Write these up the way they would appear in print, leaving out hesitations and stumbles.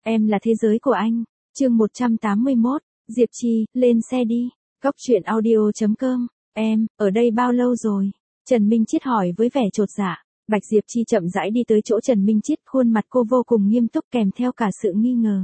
Em là thế giới của anh. Chương 181, Diệp Chi, lên xe đi. Góc truyện audio.com. Em, ở đây bao lâu rồi? Trần Minh Chiết hỏi với vẻ chột dạ. Bạch Diệp Chi chậm rãi đi tới chỗ Trần Minh Chiết, khuôn mặt cô vô cùng nghiêm túc kèm theo cả sự nghi ngờ.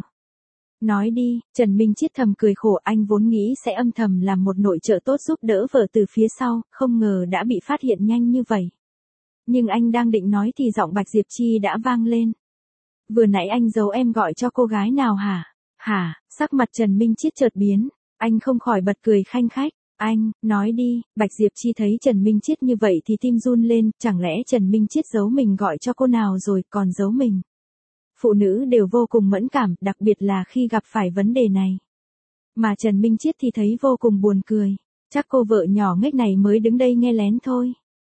Nói đi, Trần Minh Chiết thầm cười khổ, anh vốn nghĩ sẽ âm thầm làm một nội trợ tốt giúp đỡ vợ từ phía sau, không ngờ đã bị phát hiện nhanh như vậy. Nhưng anh đang định nói thì giọng Bạch Diệp Chi đã vang lên. Vừa nãy anh giấu em gọi cho cô gái nào hả? Hả? Sắc mặt Trần Minh Chiết chợt biến, anh không khỏi bật cười khanh khách. Anh, nói đi. Bạch Diệp Chi thấy Trần Minh Chiết như vậy thì tim run lên, chẳng lẽ Trần Minh Chiết giấu mình gọi cho cô nào rồi còn giấu mình? Phụ nữ đều vô cùng mẫn cảm, đặc biệt là khi gặp phải vấn đề này. Mà Trần Minh Chiết thì thấy vô cùng buồn cười, chắc cô vợ nhỏ ngếch này mới đứng đây nghe lén thôi.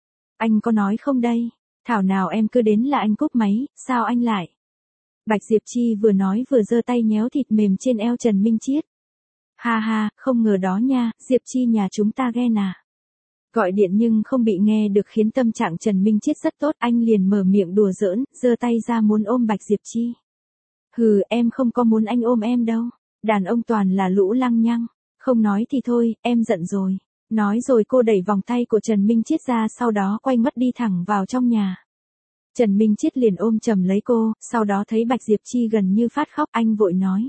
Anh có nói không đây? Thảo nào em cứ đến là anh cúp máy, sao anh lại? Bạch Diệp Chi vừa nói vừa giơ tay nhéo thịt mềm trên eo Trần Minh Chiết. Ha ha, không ngờ đó nha, Diệp Chi nhà chúng ta ghen à. Gọi điện nhưng không bị nghe được khiến tâm trạng Trần Minh Chiết rất tốt, anh liền mở miệng đùa giỡn, giơ tay ra muốn ôm Bạch Diệp Chi. Hừ, em không có muốn anh ôm em đâu, đàn ông toàn là lũ lăng nhăng, không nói thì thôi, em giận rồi. Nói rồi cô đẩy vòng tay của Trần Minh Chiết ra, sau đó quay mất đi thẳng vào trong nhà. Trần Minh Chiết liền ôm chầm lấy cô, sau đó thấy Bạch Diệp Chi gần như phát khóc, anh vội nói.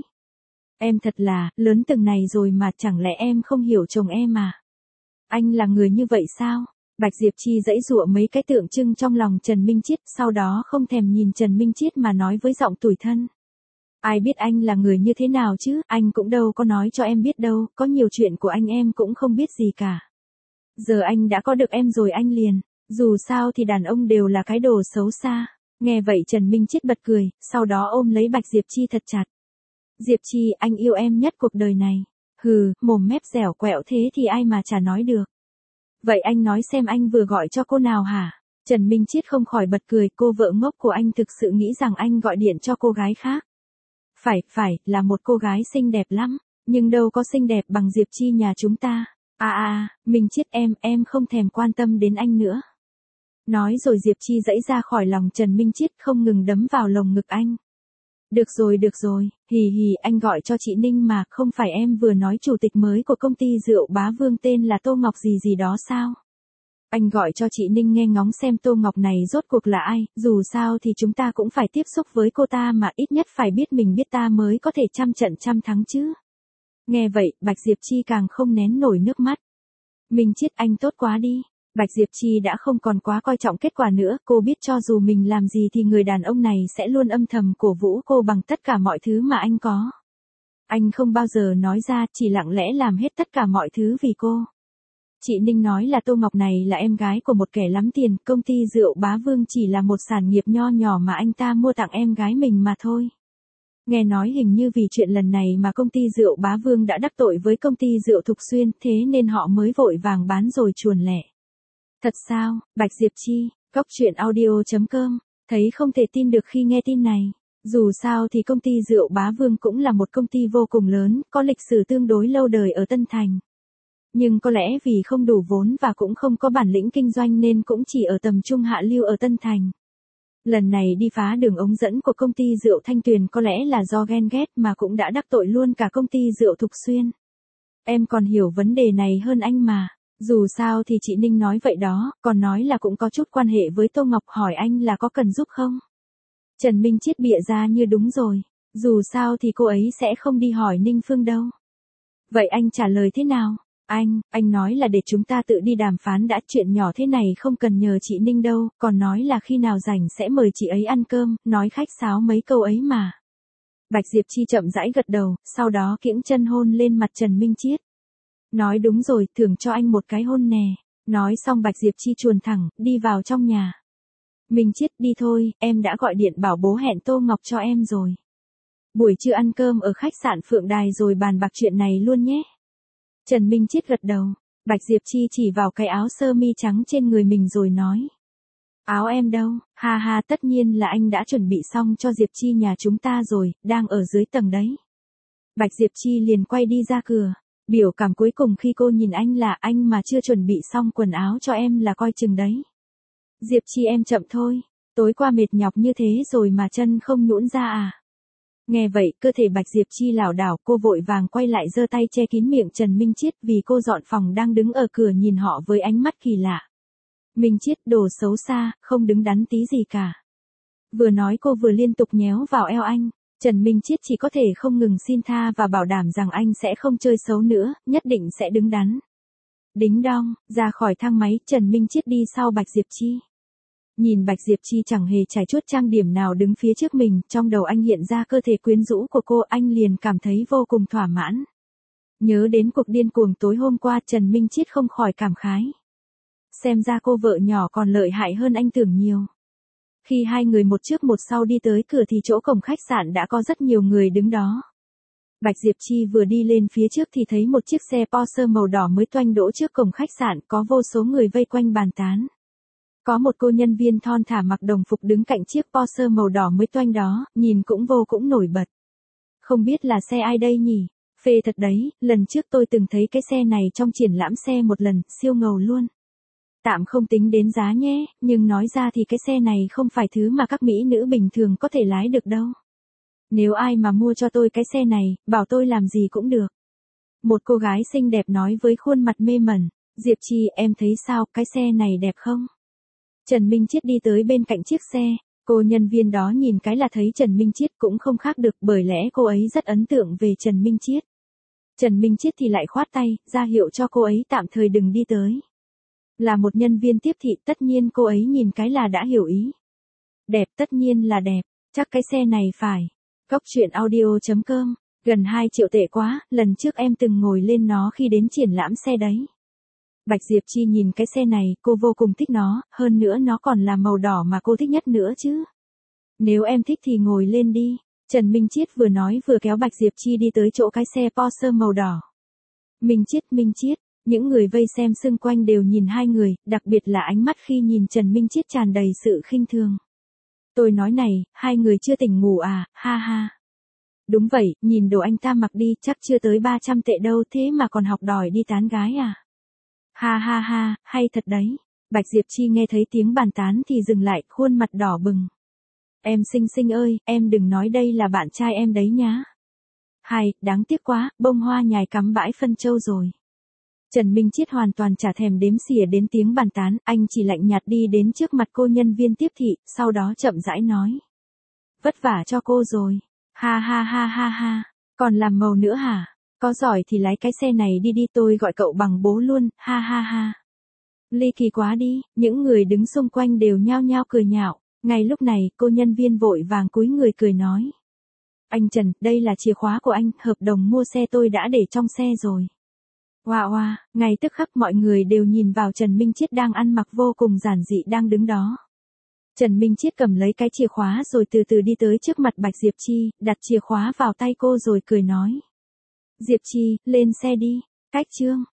Em thật là, lớn từng này rồi mà chẳng lẽ em không hiểu chồng em à? Anh là người như vậy sao? Bạch Diệp Chi giãy giụa mấy cái tượng trưng trong lòng Trần Minh Chiết, sau đó không thèm nhìn Trần Minh Chiết mà nói với giọng tủi thân. Ai biết anh là người như thế nào chứ, anh cũng đâu có nói cho em biết đâu, có nhiều chuyện của anh em cũng không biết gì cả. Giờ anh đã có được em rồi anh liền, dù sao thì đàn ông đều là cái đồ xấu xa. Nghe vậy Trần Minh Chiết bật cười, sau đó ôm lấy Bạch Diệp Chi thật chặt. Diệp Chi, anh yêu em nhất cuộc đời này. Hừ, mồm mép dẻo quẹo thế thì ai mà chả nói được. Vậy anh nói xem anh vừa gọi cho cô nào hả? Trần Minh Chiết không khỏi bật cười, cô vợ ngốc của anh thực sự nghĩ rằng anh gọi điện cho cô gái khác. Phải, là một cô gái xinh đẹp lắm, nhưng đâu có xinh đẹp bằng Diệp Chi nhà chúng ta. Minh Chiết em không thèm quan tâm đến anh nữa. Nói rồi Diệp Chi giãy ra khỏi lòng Trần Minh Chiết, không ngừng đấm vào lồng ngực anh. Được rồi, hì, anh gọi cho chị Ninh mà, không phải em vừa nói chủ tịch mới của công ty rượu Bá Vương tên là Tô Ngọc gì đó sao? Anh gọi cho chị Ninh nghe ngóng xem Tô Ngọc này rốt cuộc là ai, dù sao thì chúng ta cũng phải tiếp xúc với cô ta mà, ít nhất phải biết mình biết ta mới có thể trăm trận trăm thắng chứ. Nghe vậy, Bạch Diệp Chi càng không nén nổi nước mắt. Minh Chiết, anh tốt quá đi. Bạch Diệp Chi đã không còn quá coi trọng kết quả nữa, cô biết cho dù mình làm gì thì người đàn ông này sẽ luôn âm thầm cổ vũ cô bằng tất cả mọi thứ mà anh có. Anh không bao giờ nói ra, chỉ lặng lẽ làm hết tất cả mọi thứ vì cô. Chị Ninh nói là Tô Ngọc này là em gái của một kẻ lắm tiền, công ty rượu Bá Vương chỉ là một sản nghiệp nho nhỏ mà anh ta mua tặng em gái mình mà thôi. Nghe nói hình như vì chuyện lần này mà công ty rượu Bá Vương đã đắc tội với công ty rượu Thục Xuyên, thế nên họ mới vội vàng bán rồi chuồn lẻ. Thật sao? Bạch Diệp Chi, góc truyện audio.com, thấy không thể tin được khi nghe tin này. Dù sao thì công ty rượu Bá Vương cũng là một công ty vô cùng lớn, có lịch sử tương đối lâu đời ở Tân Thành. Nhưng có lẽ vì không đủ vốn và cũng không có bản lĩnh kinh doanh nên cũng chỉ ở tầm trung hạ lưu ở Tân Thành. Lần này đi phá đường ống dẫn của công ty rượu Thanh Tuyền có lẽ là do ghen ghét mà cũng đã đắc tội luôn cả công ty rượu Thục Xuyên. Em còn hiểu vấn đề này hơn anh mà. Dù sao thì chị Ninh nói vậy đó, còn nói là cũng có chút quan hệ với Tô Ngọc, hỏi anh là có cần giúp không? Trần Minh Chiết bịa ra như đúng rồi, dù sao thì cô ấy sẽ không đi hỏi Ninh Phương đâu. Vậy anh trả lời thế nào? Anh nói là để chúng ta tự đi đàm phán đã, chuyện nhỏ thế này không cần nhờ chị Ninh đâu, còn nói là khi nào rảnh sẽ mời chị ấy ăn cơm, nói khách sáo mấy câu ấy mà. Bạch Diệp Chi chậm rãi gật đầu, sau đó kiễng chân hôn lên mặt Trần Minh Chiết. Nói đúng rồi, thưởng cho anh một cái hôn nè. Nói xong Bạch Diệp Chi chuồn thẳng, đi vào trong nhà. Minh Chiết, đi thôi, em đã gọi điện bảo bố hẹn Tô Ngọc cho em rồi. Buổi trưa ăn cơm ở khách sạn Phượng Đài rồi bàn bạc chuyện này luôn nhé. Trần Minh Chiết gật đầu. Bạch Diệp Chi chỉ vào cái áo sơ mi trắng trên người mình rồi nói. Áo em đâu? Ha, tất nhiên là anh đã chuẩn bị xong cho Diệp Chi nhà chúng ta rồi, đang ở dưới tầng đấy. Bạch Diệp Chi liền quay đi ra cửa. Biểu cảm cuối cùng khi cô nhìn anh là anh mà chưa chuẩn bị xong quần áo cho em là coi chừng đấy. Diệp Chi em chậm thôi, tối qua mệt nhọc như thế rồi mà chân không nhũn ra à? Nghe vậy, cơ thể Bạch Diệp Chi lảo đảo, cô vội vàng quay lại giơ tay che kín miệng Trần Minh Chiết vì cô dọn phòng đang đứng ở cửa nhìn họ với ánh mắt kỳ lạ. Minh Chiết, đồ xấu xa, không đứng đắn tí gì cả. Vừa nói cô vừa liên tục nhéo vào eo anh. Trần Minh Chiết chỉ có thể không ngừng xin tha và bảo đảm rằng anh sẽ không chơi xấu nữa, nhất định sẽ đứng đắn. Đính đong, ra khỏi thang máy, Trần Minh Chiết đi sau Bạch Diệp Chi. Nhìn Bạch Diệp Chi chẳng hề trải chuốt trang điểm nào đứng phía trước mình, trong đầu anh hiện ra cơ thể quyến rũ của cô, anh liền cảm thấy vô cùng thỏa mãn. Nhớ đến cuộc điên cuồng tối hôm qua, Trần Minh Chiết không khỏi cảm khái. Xem ra cô vợ nhỏ còn lợi hại hơn anh tưởng nhiều. Khi hai người một trước một sau đi tới cửa thì chỗ cổng khách sạn đã có rất nhiều người đứng đó. Bạch Diệp Chi vừa đi lên phía trước thì thấy một chiếc xe Porsche màu đỏ mới toanh đỗ trước cổng khách sạn, có vô số người vây quanh bàn tán. Có một cô nhân viên thon thả mặc đồng phục đứng cạnh chiếc Porsche màu đỏ mới toanh đó, nhìn cũng nổi bật. Không biết là xe ai đây nhỉ? Phê thật đấy, lần trước tôi từng thấy cái xe này trong triển lãm xe một lần, siêu ngầu luôn. Tạm không tính đến giá nhé, nhưng nói ra thì cái xe này không phải thứ mà các mỹ nữ bình thường có thể lái được đâu. Nếu ai mà mua cho tôi cái xe này, bảo tôi làm gì cũng được. Một cô gái xinh đẹp nói với khuôn mặt mê mẩn. Diệp Chi, em thấy sao, cái xe này đẹp không? Trần Minh Chiết đi tới bên cạnh chiếc xe. Cô nhân viên đó nhìn cái là thấy Trần Minh Chiết cũng không khác được, bởi lẽ cô ấy rất ấn tượng về Trần Minh Chiết. Trần Minh Chiết thì lại khoát tay, ra hiệu cho cô ấy tạm thời đừng đi tới. Là một nhân viên tiếp thị, tất nhiên cô ấy nhìn cái là đã hiểu ý. Đẹp, tất nhiên là đẹp, chắc cái xe này phải. Cóc truyện audio.com, gần 2 triệu tệ quá, lần trước em từng ngồi lên nó khi đến triển lãm xe đấy. Bạch Diệp Chi nhìn cái xe này, cô vô cùng thích nó, hơn nữa nó còn là màu đỏ mà cô thích nhất nữa chứ. Nếu em thích thì ngồi lên đi. Trần Minh Chiết vừa nói vừa kéo Bạch Diệp Chi đi tới chỗ cái xe Porsche màu đỏ. Minh Chiết, những người vây xem xung quanh đều nhìn hai người, đặc biệt là ánh mắt khi nhìn Trần Minh Chiết tràn đầy sự khinh thường. Tôi nói này, hai người chưa tỉnh ngủ à, ha ha. Đúng vậy, nhìn đồ anh ta mặc đi, chắc chưa tới 300 tệ đâu, thế mà còn học đòi đi tán gái à. Ha ha ha, hay thật đấy. Bạch Diệp Chi nghe thấy tiếng bàn tán thì dừng lại, khuôn mặt đỏ bừng. Em xinh xinh ơi, em đừng nói đây là bạn trai em đấy nhá. Hay, đáng tiếc quá, bông hoa nhài cắm bãi phân châu rồi. Trần Minh Chiết hoàn toàn chả thèm đếm xỉa đến tiếng bàn tán, anh chỉ lạnh nhạt đi đến trước mặt cô nhân viên tiếp thị, sau đó chậm rãi nói. Vất vả cho cô rồi. Ha ha ha ha ha, còn làm màu nữa hả? Có giỏi thì lái cái xe này đi đi, tôi gọi cậu bằng bố luôn, ha ha ha. Ly kỳ quá đi, những người đứng xung quanh đều nhao nhao cười nhạo. Ngay lúc này, cô nhân viên vội vàng cúi người cười nói. Anh Trần, đây là chìa khóa của anh, hợp đồng mua xe tôi đã để trong xe rồi. Wow, ngay tức khắc mọi người đều nhìn vào Trần Minh Chiết đang ăn mặc vô cùng giản dị đang đứng đó. Trần Minh Chiết cầm lấy cái chìa khóa rồi từ từ đi tới trước mặt Bạch Diệp Chi, đặt chìa khóa vào tay cô rồi cười nói. Diệp Chi, lên xe đi. Cách chương.